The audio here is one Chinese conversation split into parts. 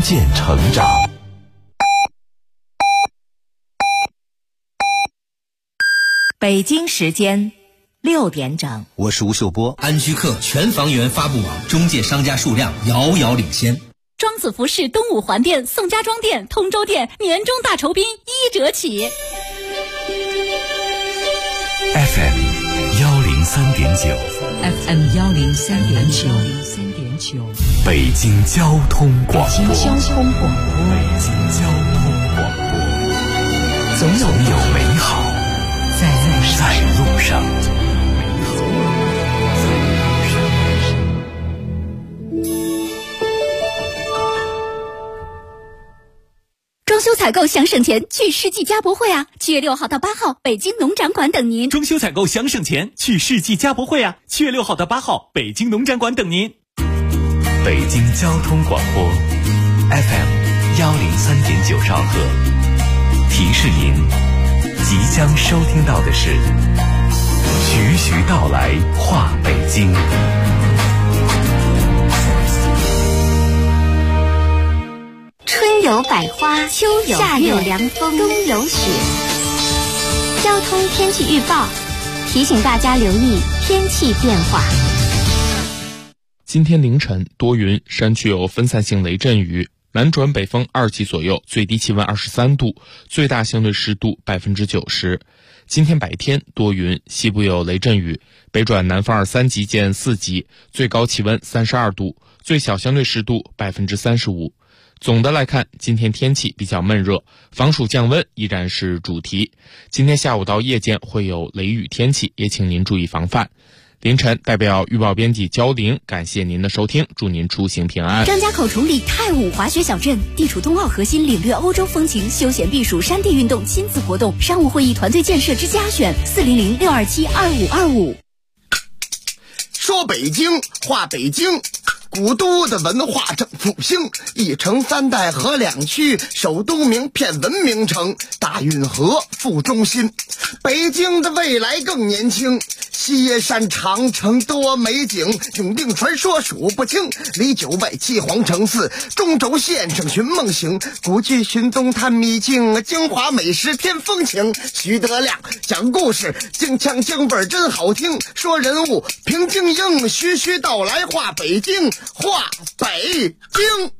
现成长。 北京时间6点整， 我是吴秀波。 安居客全房源发布网中介商家数量遥遥领先。 庄子服饰东五环店、宋家庄店、通州店年终大酬宾1折起。 FM 103.9 FM 103.9 北京交通广播。 北京交通广播， 总有美好在路上。 装修采购想省钱，去世纪家博会啊！7月6号到8号，北京农展馆等您。 装修采购想省钱，去世纪家博会啊！7月6号到8号，北京农展馆等您。 北京交通广播 FM 103.9兆赫，提示您即将收听到的是徐徐道来话北京。 春有百花，秋有夏有凉风，冬有雪。交通天气预报提醒大家留意天气变化。 今天凌晨多云，山区有分散性雷阵雨，南转北风2级左右，最低气温23度，最大相对湿度90%。今天白天多云，西部有雷阵雨，北转南风2、3级见4级，最高气温32度，最小相对湿度35%。总的来看，今天天气比较闷热，防暑降温依然是主题。今天下午到夜间会有雷雨天气，也请您注意防范。凌晨代表预报编辑焦玲感谢您的收听，祝您出行平安。 张家口崇礼太武滑雪小镇地处冬奥核心，领略欧洲风情，休闲避暑，山地运动，亲子活动，商务会议，团队建设之家选400-627-2525。 说北京话北京，古都的文化正复兴，一城3代和2区，首都名片文明城，大运河副中心。北京的未来更年轻，西耶山长城多美景，永定传说数不清，离9外7皇城4，中轴线上寻梦行，古剧寻东探秘境，京华美食添风情。徐德亮讲故事，京腔京味真好听，说人物评京英，徐徐道来话北京，话北京。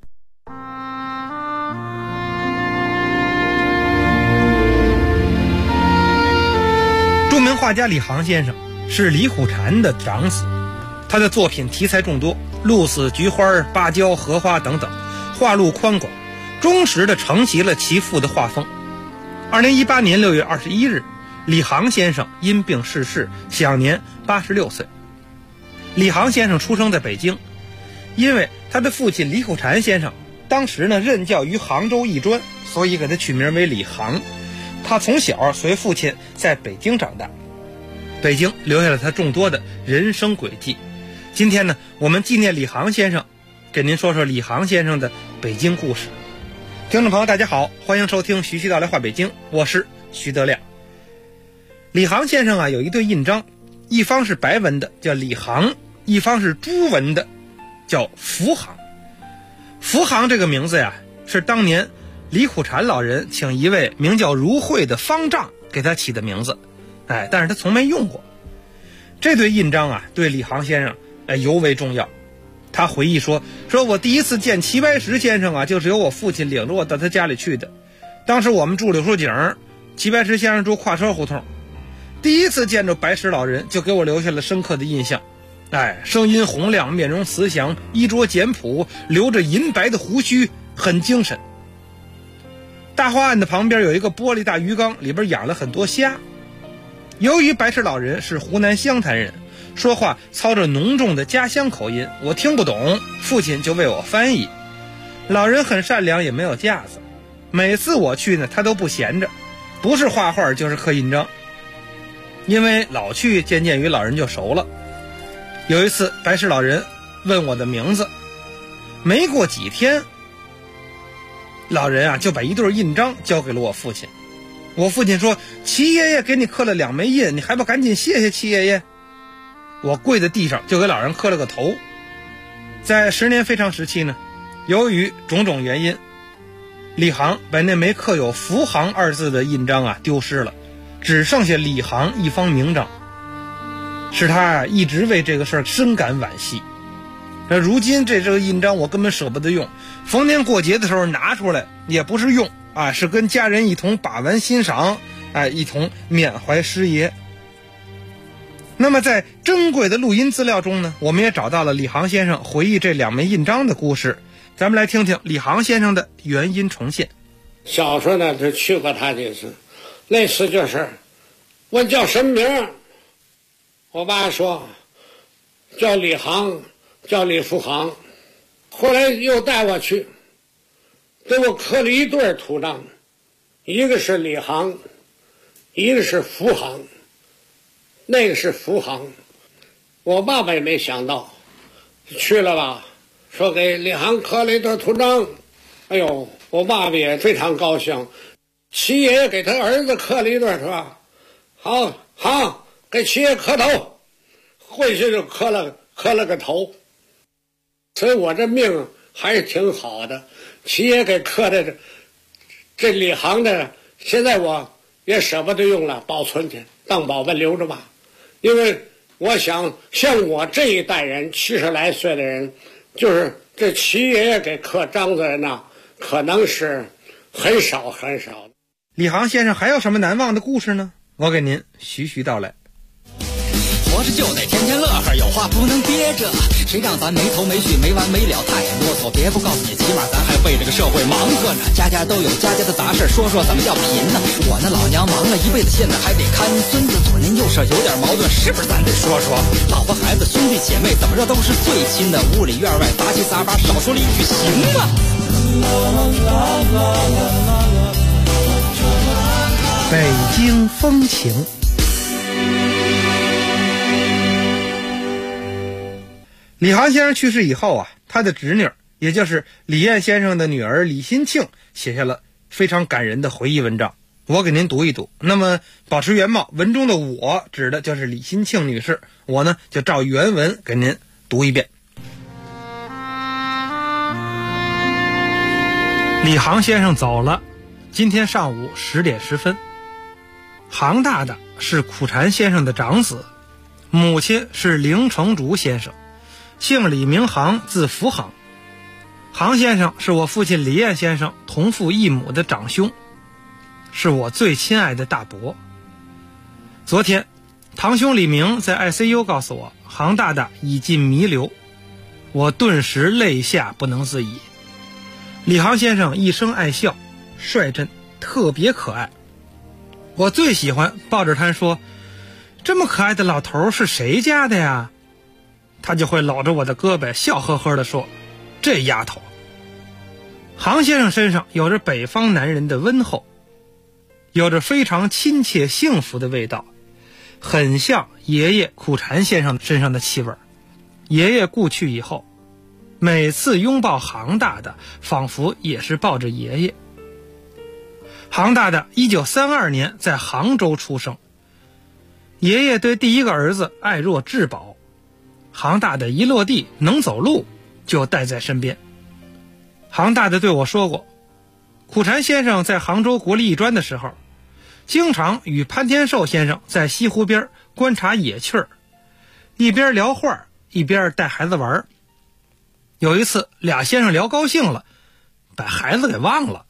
著名画家李航先生是李虎禅的长子，他的作品题材众多，鹿死、菊花、芭蕉、荷花等等，画路宽广，忠实地承袭了其父的画风。2018年6月21日，李航先生因病逝世，享年86岁。李航先生出生在北京，因为他的父亲李虎禅先生当时任教于杭州艺专，所以给他取名为李航。他从小随父亲在北京长大，北京留下了他众多的人生轨迹。今天我们纪念李航先生，给您说说李航先生的北京故事。听众朋友大家好，欢迎收听徐徐道来话北京，我是徐德亮。李航先生有一对印章，一方是白文的叫李航，一方是朱文的叫福航。福航这个名字是当年李虎禅老人请一位名叫如慧的方丈给他起的名字，但是他从没用过。这对印章对李航先生尤为重要。他回忆说我第一次见齐白石先生就是由我父亲领着我到他家里去的。当时我们住柳树井，齐白石先生住跨车胡同。第一次见着白石老人，就给我留下了深刻的印象。声音洪亮，面容慈祥，衣着简朴，留着银白的胡须，很精神。大花案的旁边有一个玻璃大鱼缸，里边养了很多虾。由于白石老人是湖南湘潭人，说话操着浓重的家乡口音，我听不懂，父亲就为我翻译。老人很善良，也没有架子，每次我去他都不闲着，不是画画就是刻印章。因为老去，渐渐与老人就熟了。有一次白石老人问我的名字，没过几天，老人就把一对印章交给了我父亲。我父亲说，齐爷爷给你刻了2枚印，你还不赶紧谢谢齐爷爷？我跪在地上就给老人磕了个头。在10年非常时期由于种种原因，李航把那枚刻有福航2字的印章丢失了，只剩下李航一方名章，使他一直为这个事儿深感惋惜。如今这个印章我根本舍不得用，逢年过节的时候拿出来也不是用是跟家人一同把玩欣赏，一同缅怀师爷。那么在珍贵的录音资料中呢，我们也找到了李航先生回忆这2枚印章的故事。咱们来听听李航先生的原音重现。 小时候呢就去过他这次，那次就是问叫什么名，我爸说叫李航，叫李福航。后来又带我去，给我刻了一对图章，一个是李航，一个是福航，那个是福航。我爸爸也没想到，去了吧，说给李航刻了一对图章。哎呦，我爸爸也非常高兴，七爷给他儿子刻了一对，是吧？好，给七爷磕头，回去就磕了个头。所以我这命还是挺好的，七爷给刻的这李航的，现在我也舍不得用了，保存去当宝贝留着吧。因为我想像我这一代人70来岁的人，就是这七爷爷给刻章子人可能是很少很少。 李航先生还有什么难忘的故事呢？我给您徐徐道来。 活着就得天天乐呵，有话不能憋着，谁让咱没头没绪没完没了太啰嗦。别不告诉你，起码咱还为这个社会忙活呢，家家都有家家的杂事，说怎么叫贫呢？我那老娘忙了一辈子，现在还得看孙子，左邻右舍有点矛盾，是不是咱得说？老婆孩子兄弟姐妹怎么着都是最亲的，屋里院外杂七杂八，少说了一句行吗？ 北京风情。李航先生去世以后他的侄女，也就是李燕先生的女儿李新庆，写下了非常感人的回忆文章，我给您读一读。那么保持原貌，文中的我指的就是李新庆女士，我呢就照原文给您读一遍。李航先生走了，今天上午10点10分。航大大是苦禅先生的长子，母亲是凌成竹先生，姓李名航，字福航。航先生是我父亲李燕先生同父异母的长兄，是我最亲爱的大伯。昨天堂兄李明在 ICU 告诉我，航大大已进弥留，我顿时泪下不能自已。李航先生一生爱笑，率真，特别可爱。我最喜欢抱着他说，这么可爱的老头是谁家的呀？他就会搂着我的胳膊笑呵呵地说，这丫头。航先生身上有着北方男人的温厚，有着非常亲切幸福的味道，很像爷爷苦禅先生身上的气味。爷爷故去以后，每次拥抱航大大仿佛也是抱着爷爷。航大大1932年在杭州出生，爷爷对第一个儿子爱若至宝，航大大一落地能走路就带在身边。航大大对我说过，苦禅先生在杭州国立艺专的时候，经常与潘天寿先生在西湖边观察野趣儿，一边聊画一边带孩子玩。有一次俩先生聊高兴了，把孩子给忘了。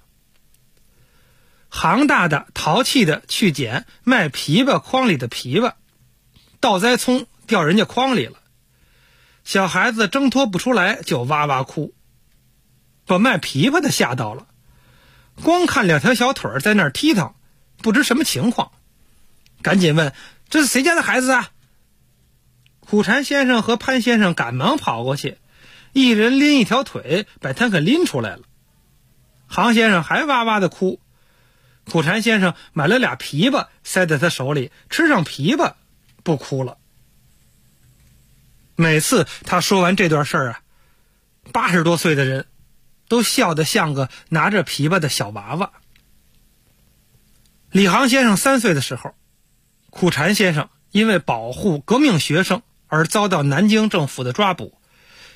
航大大淘气的去捡卖枇杷筐里的枇杷，倒栽葱掉人家筐里了，小孩子挣脱不出来就哇哇哭，把卖枇杷的吓到了，光看2条小腿在那儿踢腾，不知什么情况，赶紧问这是谁家的孩子啊？苦禅先生和潘先生赶忙跑过去，一人拎一条腿把他给拎出来了。航先生还哇哇的哭，苦禅先生买了俩枇杷塞在他手里，吃上枇杷不哭了。每次他说完这段事儿80多岁的人都笑得像个拿着枇杷的小娃娃。李航先生3岁的时候，苦禅先生因为保护革命学生而遭到南京政府的抓捕，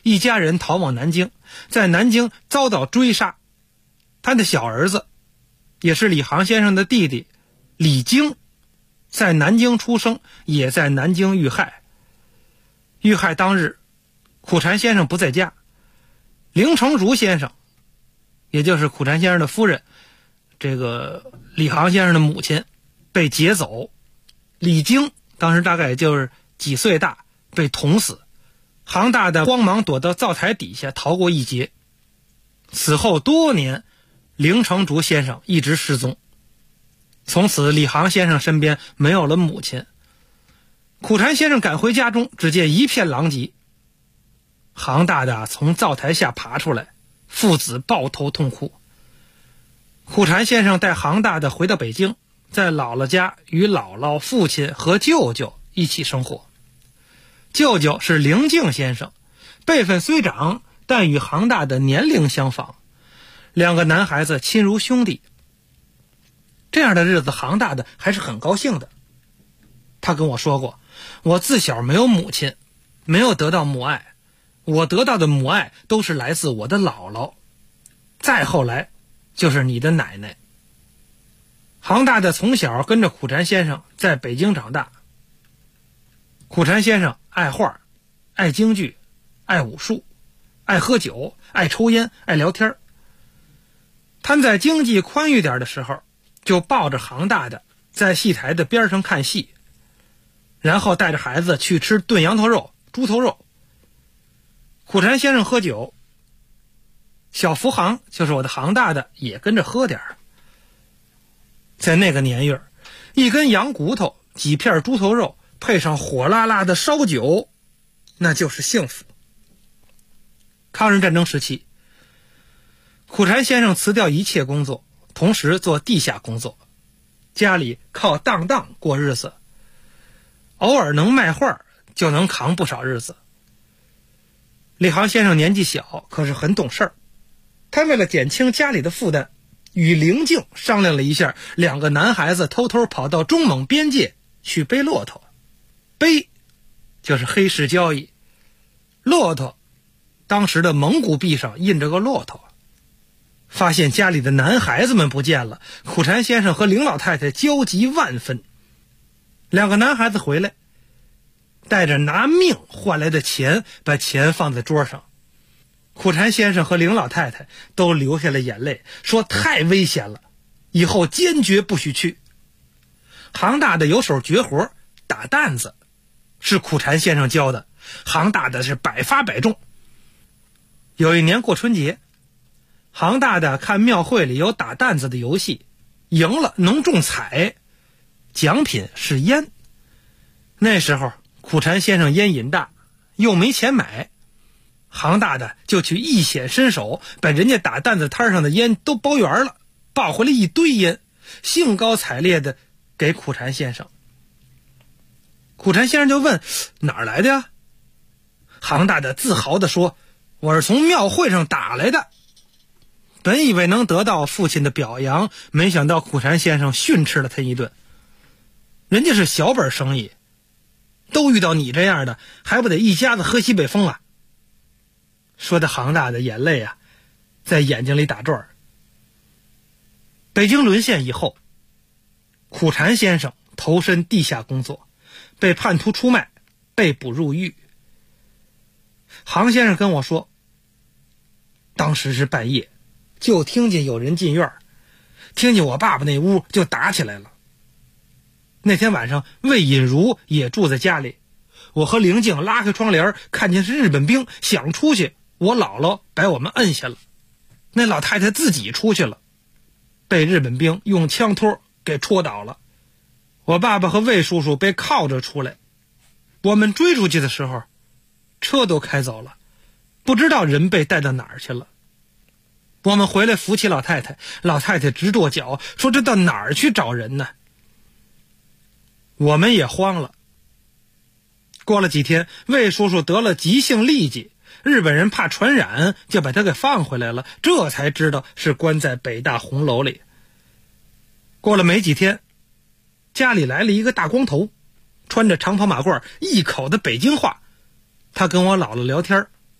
一家人逃往南京，在南京遭到追杀。他的小儿子，也是李航先生的弟弟李经，在南京出生，也在南京遇害。遇害当日，苦禅先生不在家，凌成儒先生，也就是苦禅先生的夫人，这个李航先生的母亲，被劫走。李经当时大概也就是几岁大，被捅死。杭大的慌忙躲到灶台底下逃过一劫。此后多年，凌成儒先生一直失踪。从此李航先生身边没有了母亲。苦禅先生赶回家中，只见一片狼藉。杭大大从灶台下爬出来，父子抱头痛哭。苦禅先生带杭大大回到北京，在姥姥家与姥姥、父亲和舅舅一起生活。舅舅是凌静先生，辈分虽长，但与杭大的年龄相仿，两个男孩子亲如兄弟。这样的日子，杭大的还是很高兴的。他跟我说过，我自小没有母亲，没有得到母爱，我得到的母爱都是来自我的姥姥，再后来就是你的奶奶。杭大的从小跟着苦禅先生在北京长大。苦禅先生爱画，爱京剧，爱武术，爱喝酒，爱抽烟，爱聊天。他在经济宽裕点的时候，就抱着杭大的在戏台的边上看戏，然后带着孩子去吃炖羊头肉、猪头肉。苦禅先生喝酒，小福杭就是我的杭大的也跟着喝点儿。在那个年月，一根羊骨头，几片猪头肉，配上火辣辣的烧酒，那就是幸福。抗日战争时期，苦禅先生辞掉一切工作，同时做地下工作，家里靠当当过日子，偶尔能卖画就能扛不少日子。李航先生年纪小，可是很懂事儿。他为了减轻家里的负担，与凌静商量了一下，两个男孩子偷偷跑到中蒙边界去背骆驼。背就是黑市交易，骆驼当时的蒙古币上印着个骆驼。发现家里的男孩子们不见了，苦禅先生和凌老太太焦急万分。两个男孩子回来，带着拿命换来的钱，把钱放在桌上。苦禅先生和凌老太太都流下了眼泪，说太危险了，以后坚决不许去。杭大的有手绝活，打担子，是苦禅先生教的，杭大的是百发百中。有一年过春节，杭大的看庙会里有打担子的游戏，赢了能中彩，奖品是烟。那时候苦禅先生烟瘾大，又没钱买，杭大的就去一显身手，把人家打担子摊上的烟都包圆了，抱回来一堆烟，兴高采烈的给苦禅先生。苦禅先生就问哪儿来的呀？杭大的自豪地说，我是从庙会上打来的。本以为能得到父亲的表扬，没想到苦禅先生训斥了他一顿。人家是小本生意，都遇到你这样的，还不得一家子喝西北风啊？说的杭大的眼泪啊，在眼睛里打转。北京沦陷以后，苦禅先生投身地下工作，被叛徒出卖，被捕入狱。杭先生跟我说，当时是半夜，就听见有人进院，听见我爸爸那屋就打起来了。那天晚上魏隐如也住在家里，我和凌静拉开窗帘，看见是日本兵，想出去，我姥姥把我们摁下了，那老太太自己出去了，被日本兵用枪托给戳倒了。我爸爸和魏叔叔被铐着出来，我们追出去的时候，车都开走了，不知道人被带到哪儿去了。我们回来扶起老太太，老太太直跺脚，说这到哪儿去找人呢？我们也慌了。过了几天，魏叔叔得了急性痢疾，日本人怕传染，就把他给放回来了，这才知道是关在北大红楼里。过了没几天，家里来了一个大光头，穿着长袍马褂，一口的北京话。他跟我姥姥聊天，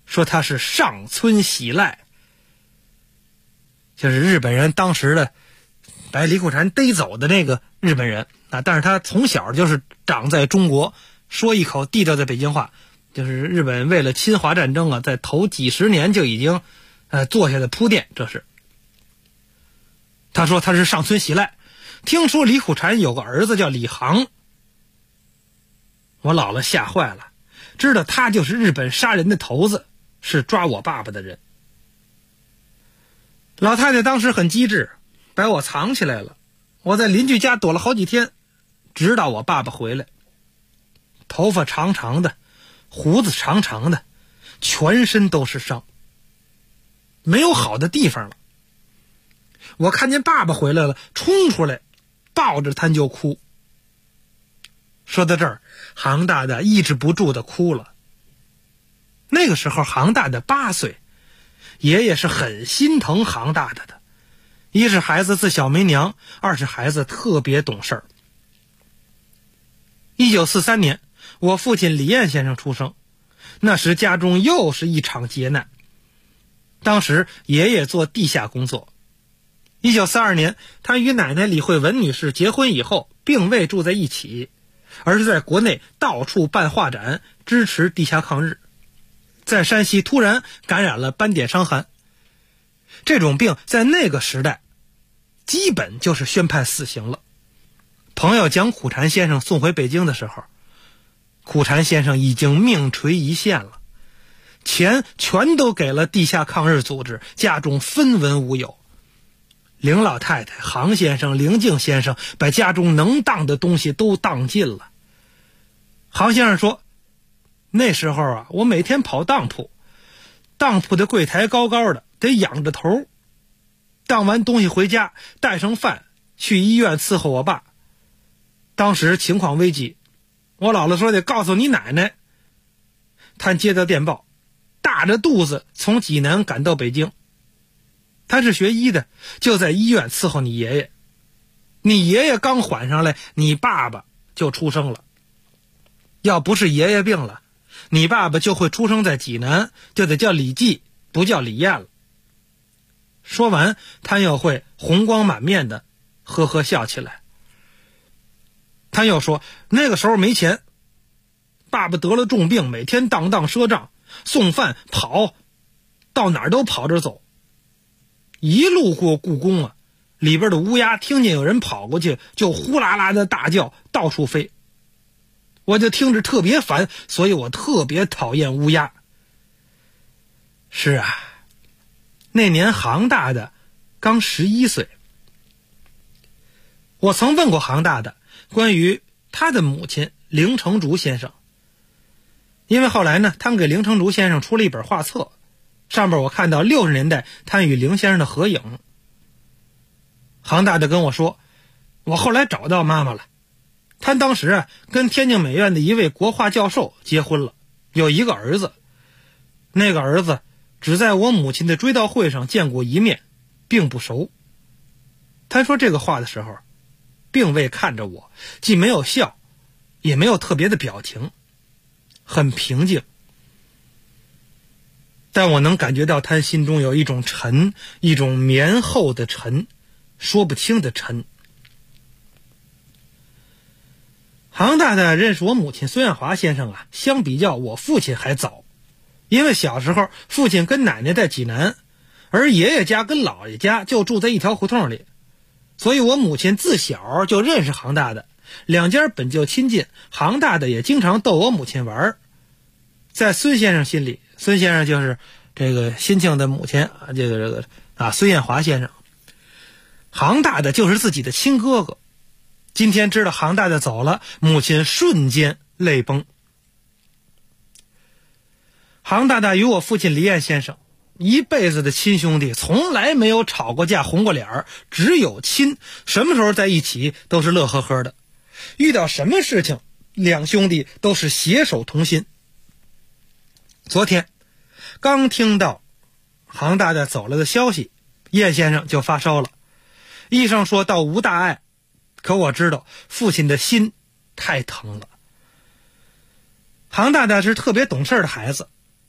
说他是上村喜赖，就是日本人当时的把李苦禅逮走的那个日本人啊。但是他从小就是长在中国，说一口地道的北京话，就是日本为了侵华战争啊，在头几十年就已经做下的铺垫。这是他说他是上村喜赖，听说李苦禅有个儿子叫李航，我姥姥吓坏了，知道他就是日本杀人的头子，是抓我爸爸的人。老太太当时很机智，把我藏起来了。我在邻居家躲了好几天，直到我爸爸回来。头发长长的，胡子长长的，全身都是伤，没有好的地方了。我看见爸爸回来了，冲出来抱着他就哭。说到这儿，杭大大抑制不住的哭了。那个时候杭大大8岁，爷爷是很心疼杭大大的。一是孩子自小没娘，二是孩子特别懂事儿。1943年，我父亲李彦先生出生，那时家中又是一场劫难。当时爷爷做地下工作。1942年，他与奶奶李惠文女士结婚以后，并未住在一起，而是在国内到处办画展，支持地下抗日。在山西突然感染了斑点伤寒，这种病在那个时代基本就是宣判死刑了。朋友将苦禅先生送回北京的时候，苦禅先生已经命垂一线了，钱全都给了地下抗日组织，家中分文无有。凌老太太、杭先生、凌静先生把家中能当的东西都当尽了。杭先生说，那时候啊，我每天跑当铺，当铺的柜台高高的，得仰着头，当完东西回家，带上饭去医院伺候我爸。当时情况危急，我姥姥说得告诉你奶奶。他接到电报，大着肚子从济南赶到北京。他是学医的，就在医院伺候你爷爷。你爷爷刚缓上来，你爸爸就出生了。要不是爷爷病了，你爸爸就会出生在济南，就得叫李济，不叫李彦了。说完，他又会红光满面的呵呵笑起来。他又说，那个时候没钱，爸爸得了重病，每天当当赊账，送饭跑，到哪儿都跑着走。一路过故宫啊，里边的乌鸦听见有人跑过去，就呼啦啦的大叫，到处飞。我就听着特别烦，所以我特别讨厌乌鸦。是啊，那年杭大大刚11岁。我曾问过杭大大关于他的母亲凌承竹先生，因为后来呢，他们给凌承竹先生出了一本画册，上边我看到60年代他与凌先生的合影。杭大大跟我说，我后来找到妈妈了，他当时啊跟天津美院的一位国画教授结婚了，有一个儿子。那个儿子只在我母亲的追悼会上见过一面，并不熟。他说这个话的时候并未看着我，既没有笑，也没有特别的表情，很平静。但我能感觉到他心中有一种沉，一种绵厚的沉，说不清的沉。杭大大认识我母亲孙艳华先生啊，相比较我父亲还早。因为小时候父亲跟奶奶在济南，而爷爷家跟姥爷家就住在一条胡同里，所以我母亲自小就认识杭大大，两家本就亲近，杭大大也经常逗我母亲玩。在孙先生心里，孙先生就是这个辛庆的母亲啊，这个孙艳华先生，杭大大就是自己的亲哥哥。今天知道杭大大走了，母亲瞬间泪崩。杭大大与我父亲李彦先生一辈子的亲兄弟，从来没有吵过架红过脸，只有亲，什么时候在一起都是乐呵呵的，遇到什么事情两兄弟都是携手同心。昨天刚听到杭大大走了的消息，彦先生就发烧了，医生说倒无大碍，可我知道父亲的心太疼了。杭大大是特别懂事的孩子，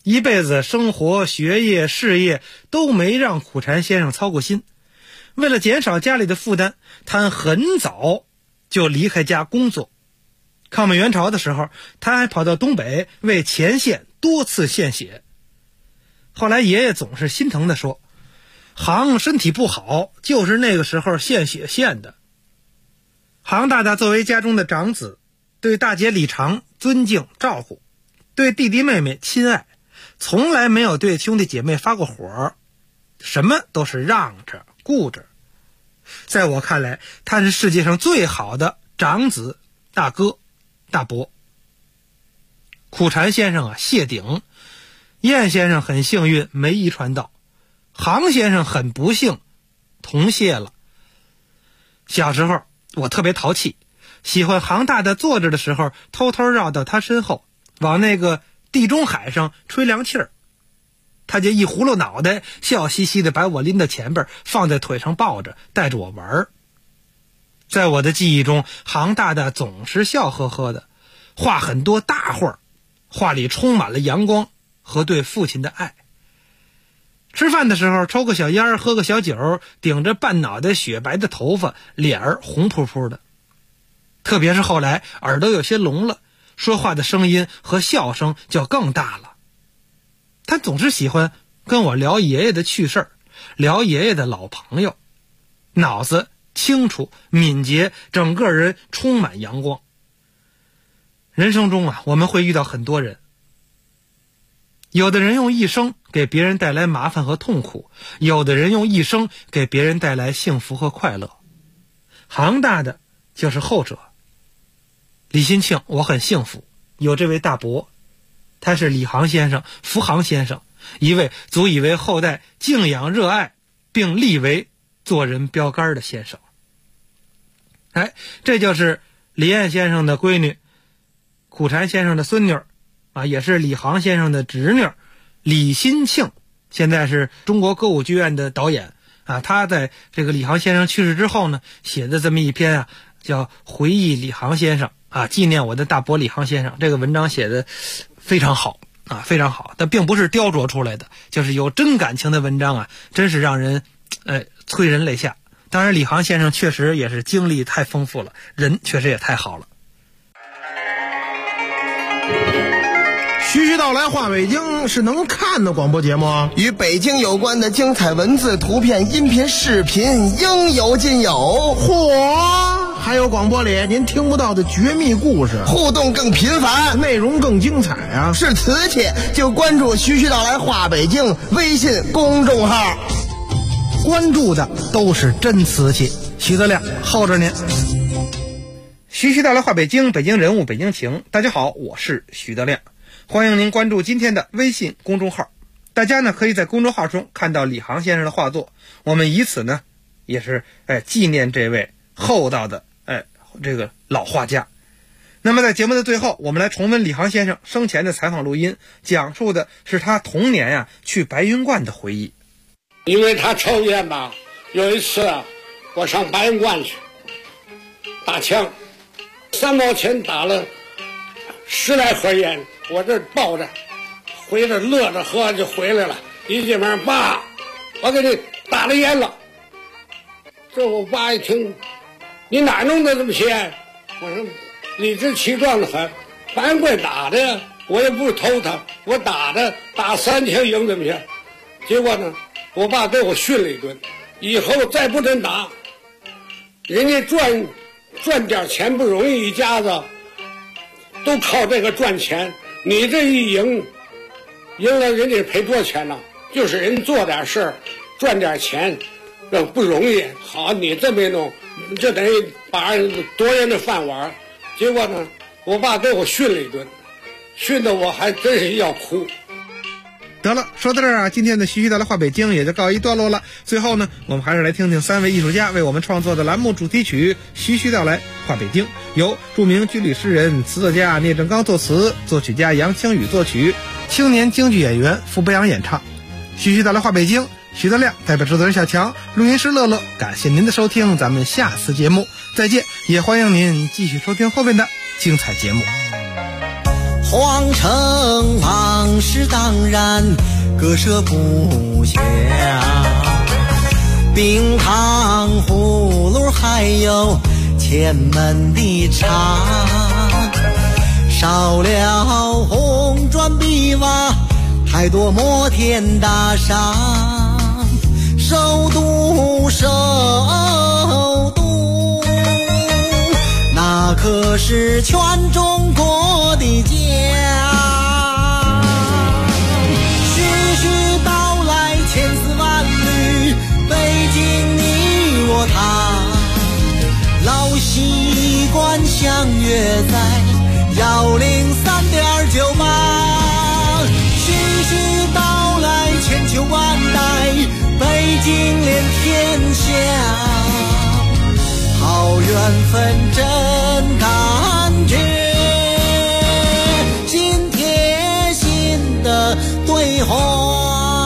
一辈子生活、学业、事业都没让苦禅先生操过心。为了减少家里的负担，他很早就离开家工作。抗美援朝的时候，他还跑到东北为前线多次献血。后来爷爷总是心疼地说，杭身体不好，就是那个时候献血献的。杭大大作为家中的长子，对大姐李长尊敬照顾，对弟弟妹妹亲爱，从来没有对兄弟姐妹发过火，什么都是让着顾着。在我看来，他是世界上最好的长子、大哥、大伯。苦禅先生谢顶，燕先生很幸运没遗传到，杭先生很不幸同谢了。小时候我特别淘气，喜欢杭大大坐着的时候偷偷绕到他身后，往那个地中海上吹凉气儿。他就一葫芦脑袋，笑嘻嘻的把我拎到前边，放在腿上抱着，带着我玩。在我的记忆中，杭大大总是笑呵呵的，画很多大画，画里充满了阳光和对父亲的爱。吃饭的时候抽个小烟，喝个小酒，顶着半脑袋雪白的头发，脸儿红扑扑的。特别是后来耳朵有些聋了，说话的声音和笑声就更大了。他总是喜欢跟我聊爷爷的趣事儿，聊爷爷的老朋友，脑子清楚敏捷，整个人充满阳光。人生中我们会遇到很多人，有的人用一生给别人带来麻烦和痛苦，有的人用一生给别人带来幸福和快乐。杭大的就是后者。李新庆，我很幸福有这位大伯，他是李杭先生、福杭先生，一位足以为后代敬仰热爱并立为做人标杆的先生。这就是李燕先生的闺女，苦禅先生的孙女也是李杭先生的侄女李新庆，现在是中国歌舞剧院的导演他在这个李杭先生去世之后呢，写的这么一篇叫回忆李杭先生纪念我的大伯李杭先生。这个文章写的非常好非常好，但并不是雕琢出来的，就是有真感情的文章真是让人催人泪下。当然李杭先生确实也是经历太丰富了，人确实也太好了。 徐徐道来话北京是能看的广播节目与北京有关的精彩文字、图片、音频、视频应有尽有。 嚯，还有广播里您听不到的绝密故事， 互动更频繁， 内容更精彩是瓷器就关注徐徐道来话北京微信公众号， 关注的都是真瓷器。徐德亮候着您。徐徐道来话北京，北京人物，北京情。大家好，我是徐德亮，欢迎您关注今天的微信公众号。大家呢可以在公众号中看到李杭先生的画作，我们以此呢也是纪念这位厚道的这个老画家。那么在节目的最后，我们来重温李杭先生生前的采访录音，讲述的是他童年去白云观的回忆。 因为他抽烟吧，有一次我上白云观去打枪，3毛钱打了10来盒烟，我这抱着回着乐着喝就回来了。一进门，爸，我给你打了烟了。这我爸一听，你哪弄的这么些？我说理直气壮的很，白云观打的呀，我也不是偷他，我打3天赢这么些。结果呢，我爸给我训了一顿，以后再不准打。人家赚点钱不容易，一家子都靠这个赚钱。你这一赢了，人家赔多少钱呢？就是人做点事儿赚点钱，不容易。好，你这么一弄，就等于把人夺人的饭碗。结果呢，我爸给我训了一顿，训得我还真是要哭。 得了，说到这儿今天的徐徐道来话北京也就告一段落了。最后呢，我们还是来听听3位艺术家为我们创作的栏目主题曲《徐徐道来话北京》，由著名军旅诗人、词作家聂正刚作词，作曲家杨清宇作曲，青年京剧演员傅博阳演唱。徐徐道来话北京，徐德亮代表制作人小强，录音师乐乐，感谢您的收听，咱们下次节目再见，也欢迎您继续收听后面的精彩节目。 皇城往事当然割舍不下，冰糖葫芦还有前门的茶，少了红砖碧瓦，太多摩天大厦，首都那可是全中国的家。徐徐道来千丝万缕，北京你我他，老习惯相约在103.98。徐徐道来千秋万代，北京连天下。好缘分真感觉，心贴心的对话。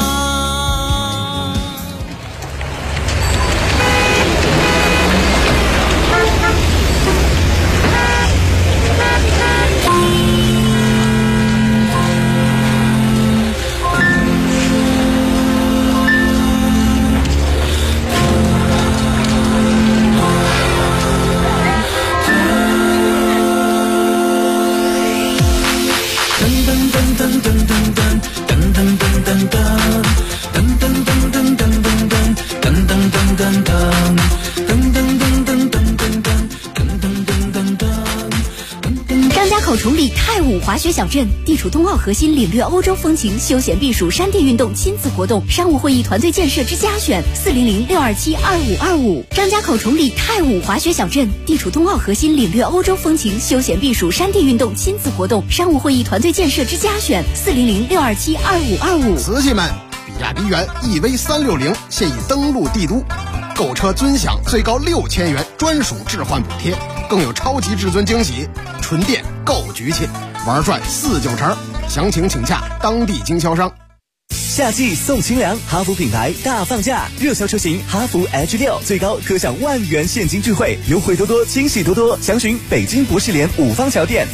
口崇礼太武滑雪小镇地处冬奥核心，领略欧洲风情，休闲避暑，山地运动，亲子活动，商务会议团队建设之家选400-627-2525。张家口崇礼太武滑雪小镇地处冬奥核心，领略欧洲风情，休闲避暑，山地运动，亲子活动，商务会议团队建设之家选400-627-2525。 瓷器们，比亚迪元 EV360现已登陆帝都，购车尊享最高6000元专属置换补贴，更有超级至尊惊喜，纯电够局气，玩转49成，详情请洽当地经销商。 夏季送清凉，哈弗品牌大放价，热销车型哈弗 H6最高可享10000元现金钜惠，优惠多多，惊喜多多。详询北京博士联五方桥店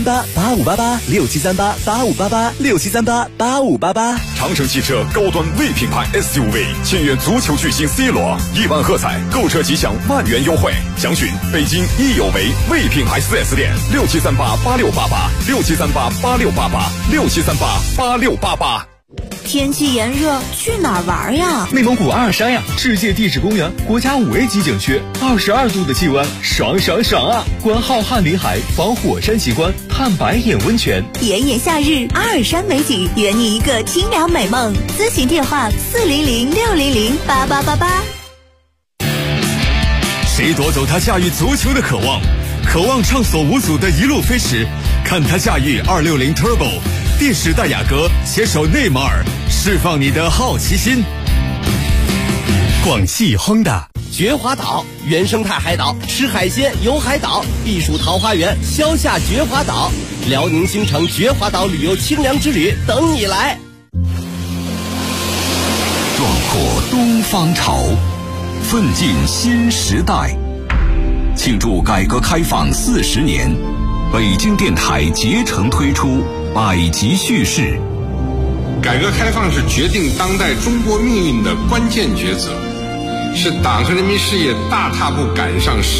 673885886738858867388588。 长城汽车高端 V 品牌 SUV 签约足球巨星 C 罗，1万喝彩，购车即享10000元优惠。详询北京益有为 V 品牌 4S 店673886886738868867388688。 天气炎热，去哪儿玩呀？ 内蒙古阿尔山呀，世界地质公园，国家5A级景区，22度的气温，爽爽爽啊！观浩瀚林海，访火山奇观，探白眼温泉。 炎炎夏日，阿尔山美景，圆你一个清凉美梦。咨询电话400-600-8888。 谁夺走他驾驭足球的渴望？渴望畅所无阻的一路飞驰，看他驾驭260 Turbo。电时代雅阁携手内马尔，释放你的好奇心。广汽亨达绝华岛，原生态海岛，吃海鲜游海岛，避暑桃花源，消夏绝华岛，辽宁新城绝华岛旅游清凉之旅等你来。 壮阔东方潮，奋进新时代，庆祝改革开放40年，北京电台竭诚推出百集叙事。 改革开放是决定当代中国命运的关键抉择，是党和人民事业大踏步赶上